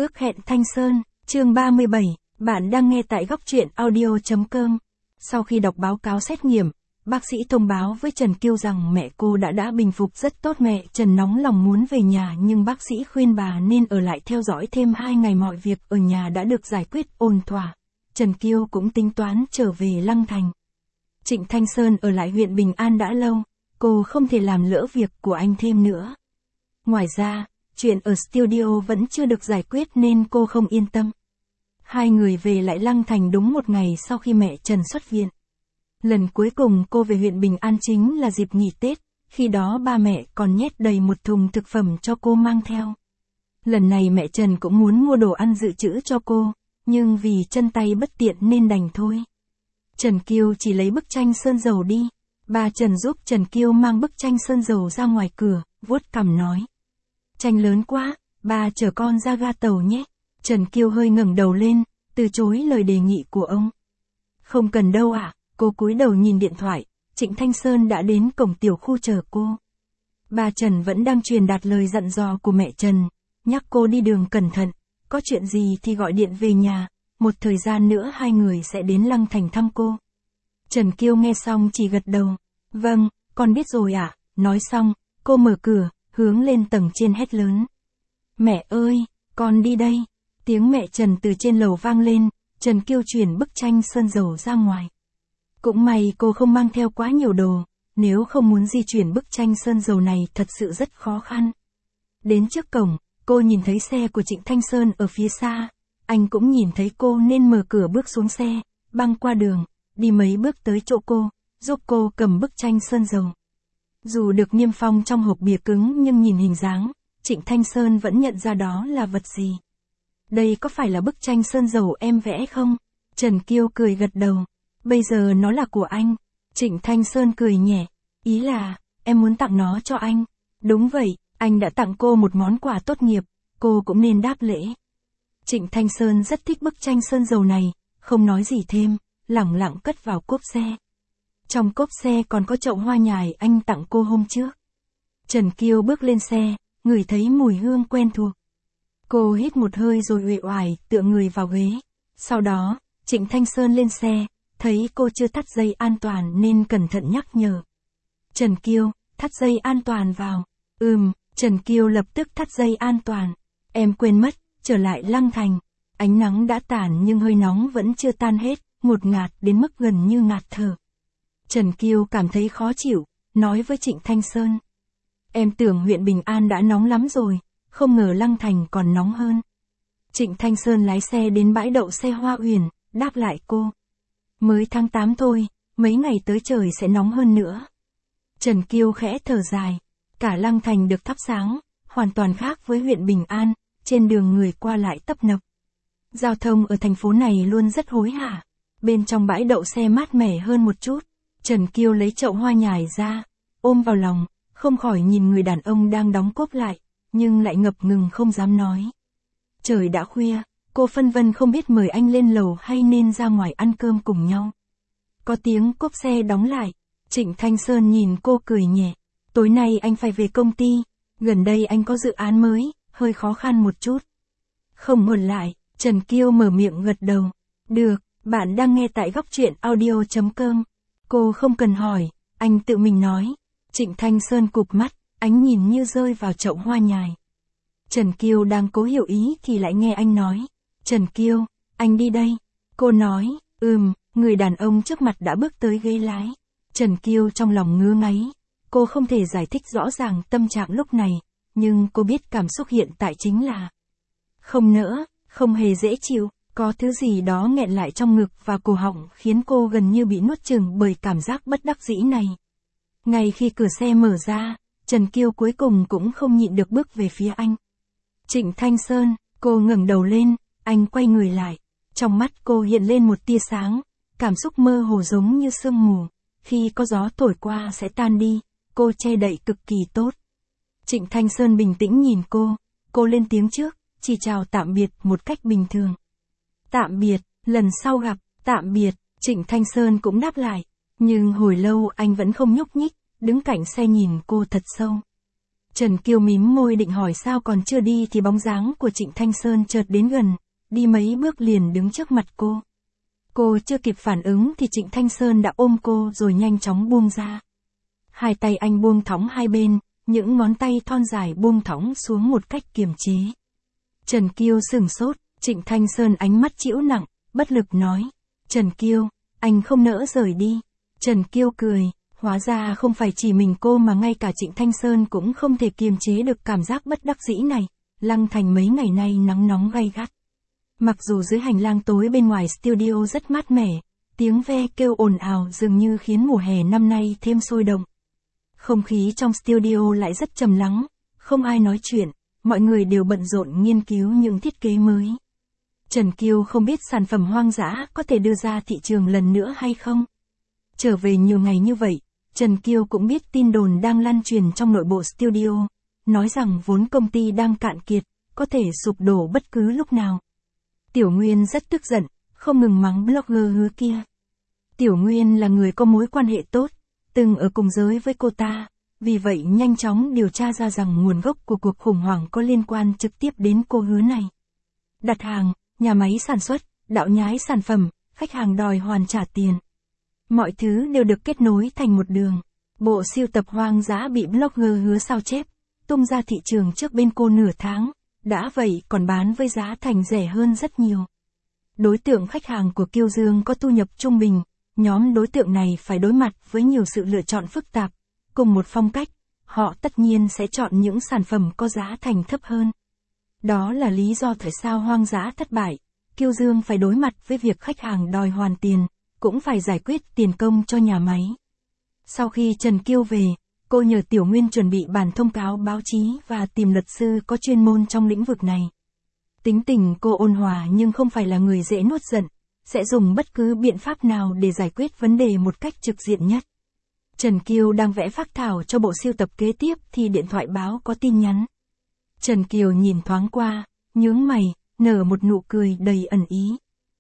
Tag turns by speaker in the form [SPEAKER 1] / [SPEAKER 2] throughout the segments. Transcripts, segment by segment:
[SPEAKER 1] Ước hẹn Thanh Sơn, chương 37, bạn đang nghe tại góc truyện audio.com. Sau khi đọc báo cáo xét nghiệm, bác sĩ thông báo với Trần Kiêu rằng mẹ cô đã bình phục rất tốt. Mẹ Trần nóng lòng muốn về nhà nhưng bác sĩ khuyên bà nên ở lại theo dõi thêm 2 ngày, mọi việc ở nhà đã được giải quyết ổn thỏa. Trần Kiêu cũng tính toán trở về Lăng Thành. Trịnh Thanh Sơn ở lại huyện Bình An đã lâu, cô không thể làm lỡ việc của anh thêm nữa. Ngoài ra, chuyện ở studio vẫn chưa được giải quyết nên cô không yên tâm. Hai người về lại Lăng Thành đúng một ngày sau khi mẹ Trần xuất viện. Lần cuối cùng cô về huyện Bình An chính là dịp nghỉ Tết, khi đó ba mẹ còn nhét đầy một thùng thực phẩm cho cô mang theo. Lần này mẹ Trần cũng muốn mua đồ ăn dự trữ cho cô, nhưng vì chân tay bất tiện nên đành thôi. Trần Kiêu chỉ lấy bức tranh sơn dầu đi. Ba Trần giúp Trần Kiêu mang bức tranh sơn dầu ra ngoài cửa, vuốt cằm nói. Tranh lớn quá, ba chở con ra ga tàu nhé. Trần Kiêu hơi ngẩng đầu lên, từ chối lời đề nghị của ông. Không cần đâu ạ, cô cúi đầu nhìn điện thoại, Trịnh Thanh Sơn đã đến cổng tiểu khu chờ cô. Ba Trần vẫn đang truyền đạt lời dặn dò của mẹ Trần, nhắc cô đi đường cẩn thận, có chuyện gì thì gọi điện về nhà, một thời gian nữa hai người sẽ đến Lăng Thành thăm cô. Trần Kiêu nghe xong chỉ gật đầu, vâng, con biết rồi ạ. Nói xong, cô mở cửa, hướng lên tầng trên hét lớn. Mẹ ơi, con đi đây. Tiếng mẹ Trần từ trên lầu vang lên, Trần Kiêu chuyển bức tranh sơn dầu ra ngoài. Cũng may cô không mang theo quá nhiều đồ, nếu không muốn di chuyển bức tranh sơn dầu này thật sự rất khó khăn. Đến trước cổng, cô nhìn thấy xe của Trịnh Thanh Sơn ở phía xa, anh cũng nhìn thấy cô nên mở cửa bước xuống xe, băng qua đường, đi mấy bước tới chỗ cô, giúp cô cầm bức tranh sơn dầu. Dù được niêm phong trong hộp bìa cứng nhưng nhìn hình dáng, Trịnh Thanh Sơn vẫn nhận ra đó là vật gì. Đây có phải là bức tranh sơn dầu em vẽ không? Trần Kiêu cười gật đầu. Bây giờ nó là của anh. Trịnh Thanh Sơn cười nhẹ. Ý là, em muốn tặng nó cho anh. Đúng vậy, anh đã tặng cô một món quà tốt nghiệp, cô cũng nên đáp lễ. Trịnh Thanh Sơn rất thích bức tranh sơn dầu này, không nói gì thêm, lẳng lặng cất vào cốp xe. Trong cốp xe còn có chậu hoa nhài anh tặng cô hôm trước. Trần Kiêu bước lên xe, ngửi thấy mùi hương quen thuộc. Cô hít một hơi rồi uể oải tựa người vào ghế. Sau đó, Trịnh Thanh Sơn lên xe, thấy cô chưa thắt dây an toàn nên cẩn thận nhắc nhở. Trần Kiêu, thắt dây an toàn vào. Trần Kiêu lập tức thắt dây an toàn. Em quên mất, trở lại Lăng Thành. Ánh nắng đã tàn nhưng hơi nóng vẫn chưa tan hết, ngột ngạt đến mức gần như ngạt thở. Trần Kiêu cảm thấy khó chịu, nói với Trịnh Thanh Sơn. Em tưởng huyện Bình An đã nóng lắm rồi, không ngờ Lăng Thành còn nóng hơn. Trịnh Thanh Sơn lái xe đến bãi đậu xe Hoa Uyển, đáp lại cô. Mới tháng 8 thôi, mấy ngày tới trời sẽ nóng hơn nữa. Trần Kiêu khẽ thở dài, cả Lăng Thành được thắp sáng, hoàn toàn khác với huyện Bình An, trên đường người qua lại tấp nập. Giao thông ở thành phố này luôn rất hối hả, bên trong bãi đậu xe mát mẻ hơn một chút. Trần Kiêu lấy chậu hoa nhài ra, ôm vào lòng, không khỏi nhìn người đàn ông đang đóng cốp lại, nhưng lại ngập ngừng không dám nói. Trời đã khuya, cô phân vân không biết mời anh lên lầu hay nên ra ngoài ăn cơm cùng nhau. Có tiếng cốp xe đóng lại, Trịnh Thanh Sơn nhìn cô cười nhẹ. Tối nay anh phải về công ty, gần đây anh có dự án mới, hơi khó khăn một chút. Không ngần lại, Trần Kiêu mở miệng gật đầu. Được, bạn đang nghe tại góc truyện audio.com. Cô không cần hỏi, anh tự mình nói. Trịnh Thanh Sơn cụp mắt, ánh nhìn như rơi vào chậu hoa nhài. Trần Kiêu đang cố hiểu ý thì lại nghe anh nói. Trần Kiêu, anh đi đây. Cô nói, người đàn ông trước mặt đã bước tới ghế lái. Trần Kiêu trong lòng ngứa ngáy. Cô không thể giải thích rõ ràng tâm trạng lúc này, nhưng cô biết cảm xúc hiện tại chính là không nỡ, không hề dễ chịu. Có thứ gì đó nghẹn lại trong ngực và cổ họng khiến cô gần như bị nuốt chửng bởi cảm giác bất đắc dĩ này. Ngay khi cửa xe mở ra, Trần Kiêu cuối cùng cũng không nhịn được bước về phía anh. Trịnh Thanh Sơn, cô ngẩng đầu lên, anh quay người lại. Trong mắt cô hiện lên một tia sáng, cảm xúc mơ hồ giống như sương mù. Khi có gió thổi qua sẽ tan đi, cô che đậy cực kỳ tốt. Trịnh Thanh Sơn bình tĩnh nhìn cô lên tiếng trước, chỉ chào tạm biệt một cách bình thường. Tạm biệt, lần sau gặp, tạm biệt, Trịnh Thanh Sơn cũng đáp lại. Nhưng hồi lâu anh vẫn không nhúc nhích, đứng cạnh xe nhìn cô thật sâu. Trần Kiêu mím môi định hỏi sao còn chưa đi thì bóng dáng của Trịnh Thanh Sơn chợt đến gần, đi mấy bước liền đứng trước mặt cô. Cô chưa kịp phản ứng thì Trịnh Thanh Sơn đã ôm cô rồi nhanh chóng buông ra. Hai tay anh buông thõng hai bên, những ngón tay thon dài buông thõng xuống một cách kiềm chế. Trần Kiêu sửng sốt, Trịnh Thanh Sơn ánh mắt trĩu nặng, bất lực nói. Trần Kiêu, anh không nỡ rời đi. Trần Kiêu cười, hóa ra không phải chỉ mình cô mà ngay cả Trịnh Thanh Sơn cũng không thể kiềm chế được cảm giác bất đắc dĩ này. Lăng Thành mấy ngày nay nắng nóng gay gắt. Mặc dù dưới hành lang tối bên ngoài studio rất mát mẻ, tiếng ve kêu ồn ào dường như khiến mùa hè năm nay thêm sôi động. Không khí trong studio lại rất trầm lắng, không ai nói chuyện, mọi người đều bận rộn nghiên cứu những thiết kế mới. Trần Kiêu không biết sản phẩm hoang dã có thể đưa ra thị trường lần nữa hay không. Trở về nhiều ngày như vậy, Trần Kiêu cũng biết tin đồn đang lan truyền trong nội bộ studio, nói rằng vốn công ty đang cạn kiệt, có thể sụp đổ bất cứ lúc nào. Tiểu Nguyên rất tức giận, không ngừng mắng blogger Hứa kia. Tiểu Nguyên là người có mối quan hệ tốt, từng ở cùng giới với cô ta, vì vậy nhanh chóng điều tra ra rằng nguồn gốc của cuộc khủng hoảng có liên quan trực tiếp đến cô Hứa này. Đặt hàng, nhà máy sản xuất, đạo nhái sản phẩm, khách hàng đòi hoàn trả tiền. Mọi thứ đều được kết nối thành một đường. Bộ sưu tập hoang dã bị blogger Hứa sao chép, tung ra thị trường trước bên cô nửa tháng, đã vậy còn bán với giá thành rẻ hơn rất nhiều. Đối tượng khách hàng của Kiêu Dương có thu nhập trung bình, nhóm đối tượng này phải đối mặt với nhiều sự lựa chọn phức tạp, cùng một phong cách, họ tất nhiên sẽ chọn những sản phẩm có giá thành thấp hơn. Đó là lý do tại sao hoang dã thất bại, Kiêu Dương phải đối mặt với việc khách hàng đòi hoàn tiền, cũng phải giải quyết tiền công cho nhà máy. Sau khi Trần Kiêu về, cô nhờ Tiểu Nguyên chuẩn bị bản thông cáo báo chí và tìm luật sư có chuyên môn trong lĩnh vực này. Tính tình cô ôn hòa nhưng không phải là người dễ nuốt giận, sẽ dùng bất cứ biện pháp nào để giải quyết vấn đề một cách trực diện nhất. Trần Kiêu đang vẽ phác thảo cho bộ sưu tập kế tiếp thì điện thoại báo có tin nhắn. Trần Kiều nhìn thoáng qua, nhướng mày, nở một nụ cười đầy ẩn ý.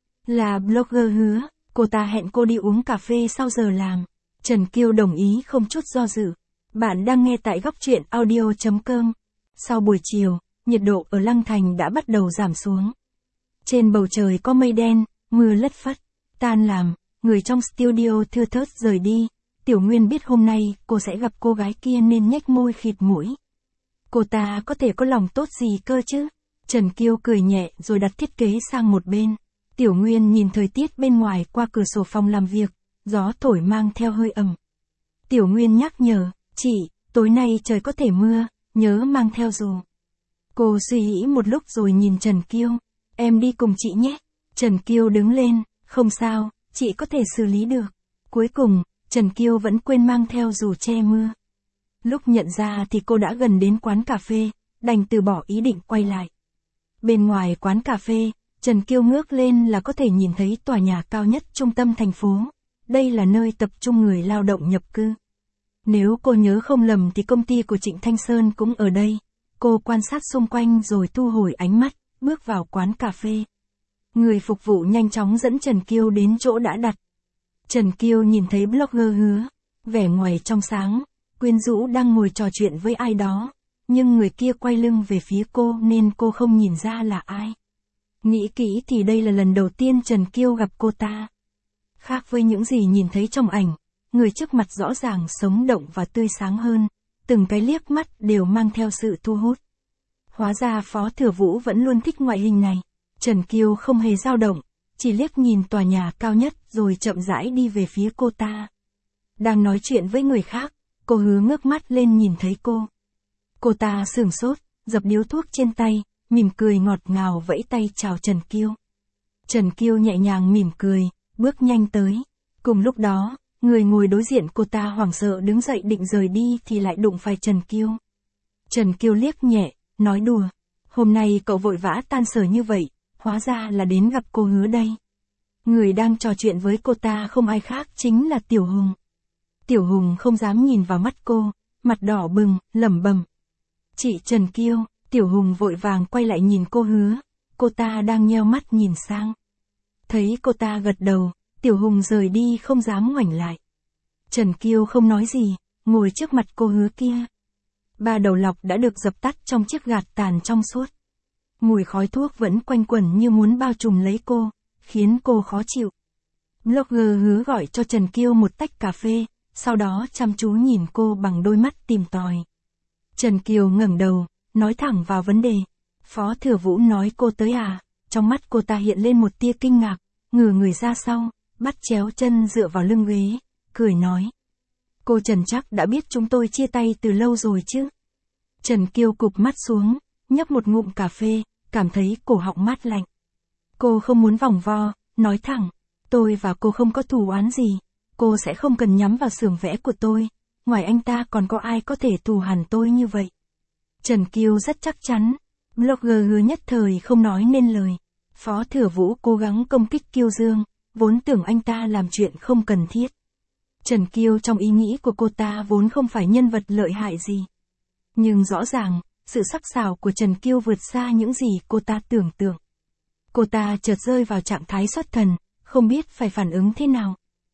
[SPEAKER 1] Là blogger Hứa, cô ta hẹn cô đi uống cà phê sau giờ làm. Trần Kiêu đồng ý không chút do dự. Bạn đang nghe tại góc truyện audio.com. Sau buổi chiều, nhiệt độ ở Lăng Thành đã bắt đầu giảm xuống. Trên bầu trời có mây đen, mưa lất phất. Tan làm, người trong studio thưa thớt rời đi. Tiểu Nguyên biết hôm nay cô sẽ gặp cô gái kia nên nhếch môi khịt mũi. Cô ta có thể có lòng tốt gì cơ chứ? Trần Kiêu cười nhẹ rồi đặt thiết kế sang một bên. Tiểu Nguyên nhìn thời tiết bên ngoài qua cửa sổ phòng làm việc, gió thổi mang theo hơi ẩm. Tiểu Nguyên nhắc nhở, chị, tối nay trời có thể mưa, nhớ mang theo dù. Cô suy nghĩ một lúc rồi nhìn Trần Kiêu, em đi cùng chị nhé. Trần Kiêu đứng lên, không sao, chị có thể xử lý được. Cuối cùng, Trần Kiêu vẫn quên mang theo dù che mưa. Lúc nhận ra thì cô đã gần đến quán cà phê, đành từ bỏ ý định quay lại. Bên ngoài quán cà phê, Trần Kiêu ngước lên là có thể nhìn thấy tòa nhà cao nhất trung tâm thành phố. Đây là nơi tập trung người lao động nhập cư. Nếu cô nhớ không lầm thì công ty của Trịnh Thanh Sơn cũng ở đây. Cô quan sát xung quanh rồi thu hồi ánh mắt, bước vào quán cà phê. Người phục vụ nhanh chóng dẫn Trần Kiêu đến chỗ đã đặt. Trần Kiêu nhìn thấy blogger Hứa, vẻ ngoài trong sáng, quyến rũ đang ngồi trò chuyện với ai đó, nhưng người kia quay lưng về phía cô nên cô không nhìn ra là ai. Nghĩ kỹ thì đây là lần đầu tiên Trần Kiêu gặp cô ta. Khác với những gì nhìn thấy trong ảnh, người trước mặt rõ ràng sống động và tươi sáng hơn, từng cái liếc mắt đều mang theo sự thu hút. Hóa ra Phó Thừa Vũ vẫn luôn thích ngoại hình này. Trần Kiêu không hề dao động, chỉ liếc nhìn tòa nhà cao nhất rồi chậm rãi đi về phía cô ta. Đang nói chuyện với người khác, cô Hứa ngước mắt lên nhìn thấy cô. Cô ta sửng sốt, dập điếu thuốc trên tay, mỉm cười ngọt ngào vẫy tay chào Trần Kiêu. Trần Kiêu nhẹ nhàng mỉm cười, bước nhanh tới. Cùng lúc đó, người ngồi đối diện cô ta hoảng sợ đứng dậy định rời đi thì lại đụng phải Trần Kiêu. Trần Kiêu liếc nhẹ, nói đùa. Hôm nay cậu vội vã tan sở như vậy, hóa ra là đến gặp cô Hứa đây. Người đang trò chuyện với cô ta không ai khác chính là Tiểu Hùng. Tiểu Hùng không dám nhìn vào mắt cô, mặt đỏ bừng, lẩm bẩm. Chị Trần Kiêu. Tiểu Hùng vội vàng quay lại nhìn cô Hứa, cô ta đang nheo mắt nhìn sang. Thấy cô ta gật đầu, Tiểu Hùng rời đi không dám ngoảnh lại. Trần Kiêu không nói gì, ngồi trước mặt cô Hứa kia. 3 đầu lọc đã được dập tắt trong chiếc gạt tàn trong suốt. Mùi khói thuốc vẫn quanh quẩn như muốn bao trùm lấy cô, khiến cô khó chịu. Blogger hứa gọi cho Trần Kiêu một tách cà phê, sau đó chăm chú nhìn cô bằng đôi mắt tìm tòi. Trần Kiều ngẩng đầu, nói thẳng vào vấn đề. Phó Thừa Vũ nói cô tới à? Trong mắt cô ta hiện lên một tia kinh ngạc, ngửa người ra sau, bắt chéo chân dựa vào lưng ghế, cười nói. Cô Trần chắc đã biết chúng tôi chia tay từ lâu rồi chứ? Trần Kiêu cụp mắt xuống, nhấp một ngụm cà phê, cảm thấy cổ họng mát lạnh. Cô không muốn vòng vo, nói thẳng. Tôi và cô không có thù oán gì. Cô sẽ không cần nhắm vào xưởng vẽ của tôi. Ngoài anh ta còn có ai có thể thù hằn tôi như vậy? Trần Kiêu rất chắc chắn. Blogger hứa nhất thời không nói nên lời. Phó Thừa Vũ cố gắng công kích Kiêu Dương, vốn tưởng anh ta làm chuyện không cần thiết. Trần Kiêu trong ý nghĩ của cô ta vốn không phải nhân vật lợi hại gì. Nhưng rõ ràng, sự sắc sảo của Trần Kiêu vượt xa những gì cô ta tưởng tượng. Cô ta chợt rơi vào trạng thái xuất thần, không biết phải phản ứng thế nào.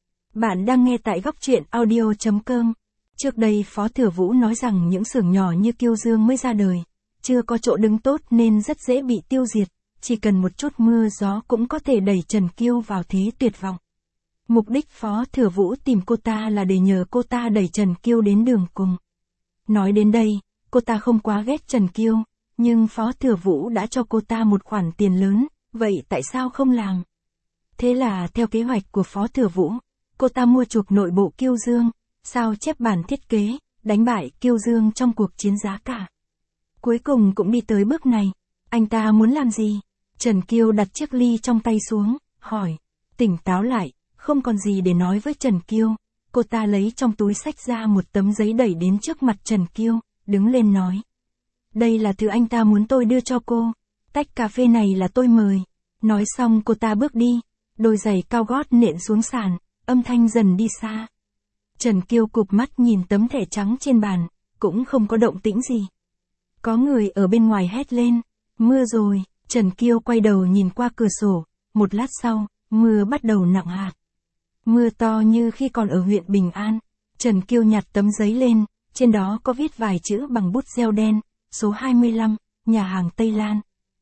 [SPEAKER 1] Bạn đang nghe tại góc truyện audio.com. Trước đây Phó Thừa Vũ nói rằng những xưởng nhỏ như Kiêu Dương mới ra đời, chưa có chỗ đứng tốt nên rất dễ bị tiêu diệt, chỉ cần một chút mưa gió cũng có thể đẩy Trần Kiêu vào thế tuyệt vọng. Mục đích Phó Thừa Vũ tìm cô ta là để nhờ cô ta đẩy Trần Kiêu đến đường cùng. Nói đến đây, cô ta không quá ghét Trần Kiêu, nhưng Phó Thừa Vũ đã cho cô ta một khoản tiền lớn, vậy tại sao không làm? Thế là theo kế hoạch của Phó Thừa Vũ, cô ta mua chuộc nội bộ Kiêu Dương, sao chép bản thiết kế, đánh bại Kiêu Dương trong cuộc chiến giá cả. Cuối cùng cũng đi tới bước này. Anh ta muốn làm gì? Trần Kiêu đặt chiếc ly trong tay xuống, hỏi. Tỉnh táo lại, không còn gì để nói với Trần Kiêu. Cô ta lấy trong túi xách ra một tấm giấy đẩy đến trước mặt Trần Kiêu, đứng lên nói. Đây là thứ anh ta muốn tôi đưa cho cô. Tách cà phê này là tôi mời. Nói xong cô ta bước đi, đôi giày cao gót nện xuống sàn, âm thanh dần đi xa. Trần Kiêu cụp mắt nhìn tấm thẻ trắng trên bàn, cũng không có động tĩnh gì. Có người ở bên ngoài hét lên, mưa rồi. Trần Kiêu quay đầu nhìn qua cửa sổ, một lát sau, mưa bắt đầu nặng hạt. Mưa to như khi còn ở huyện Bình An. Trần Kiêu nhặt tấm giấy lên, trên đó có viết vài chữ bằng bút gel đen, số 25, nhà hàng Tây Lan.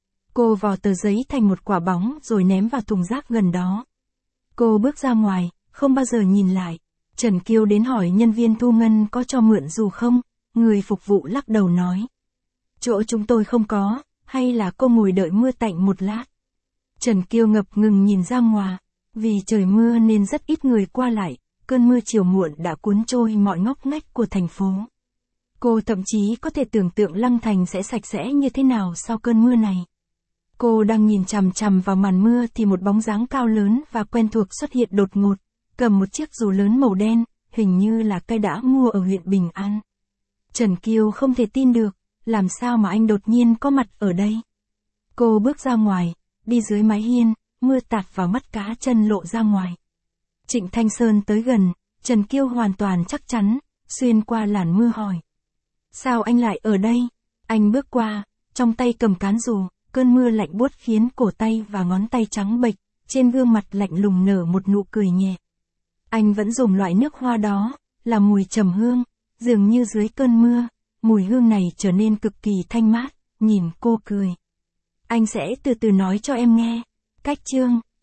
[SPEAKER 1] Cô vò tờ giấy thành một quả bóng rồi ném vào thùng rác gần đó. Cô bước ra ngoài, không bao giờ nhìn lại. Trần Kiêu đến hỏi nhân viên thu ngân có cho mượn dù không, người phục vụ lắc đầu nói. Chỗ chúng tôi không có, hay là cô ngồi đợi mưa tạnh một lát. Trần Kiêu ngập ngừng nhìn ra ngoài, vì trời mưa nên rất ít người qua lại, cơn mưa chiều muộn đã cuốn trôi mọi ngóc ngách của thành phố. Cô thậm chí có thể tưởng tượng Lăng Thành sẽ sạch sẽ như thế nào sau cơn mưa này. Cô đang nhìn chằm chằm vào màn mưa thì một bóng dáng cao lớn và quen thuộc xuất hiện đột ngột, cầm một chiếc dù lớn màu đen, hình như là cây đã mua ở huyện Bình An. Trần Kiêu không thể tin được, làm sao mà anh đột nhiên có mặt ở đây. Cô bước ra ngoài, đi dưới mái hiên, mưa tạt vào mắt cá chân lộ ra ngoài. Trịnh Thanh Sơn tới gần, Trần Kiêu hoàn toàn chắc chắn, xuyên qua làn mưa hỏi. Sao anh lại ở đây? Anh bước qua, trong tay cầm cán dù, cơn mưa lạnh buốt khiến cổ tay và ngón tay trắng bệch, trên gương mặt lạnh lùng nở một nụ cười nhẹ. Anh vẫn dùng loại nước hoa đó, là mùi trầm hương, dường như dưới cơn mưa, mùi hương này trở nên cực kỳ thanh mát, nhìn cô cười. Anh sẽ từ từ nói cho em nghe. Cách chương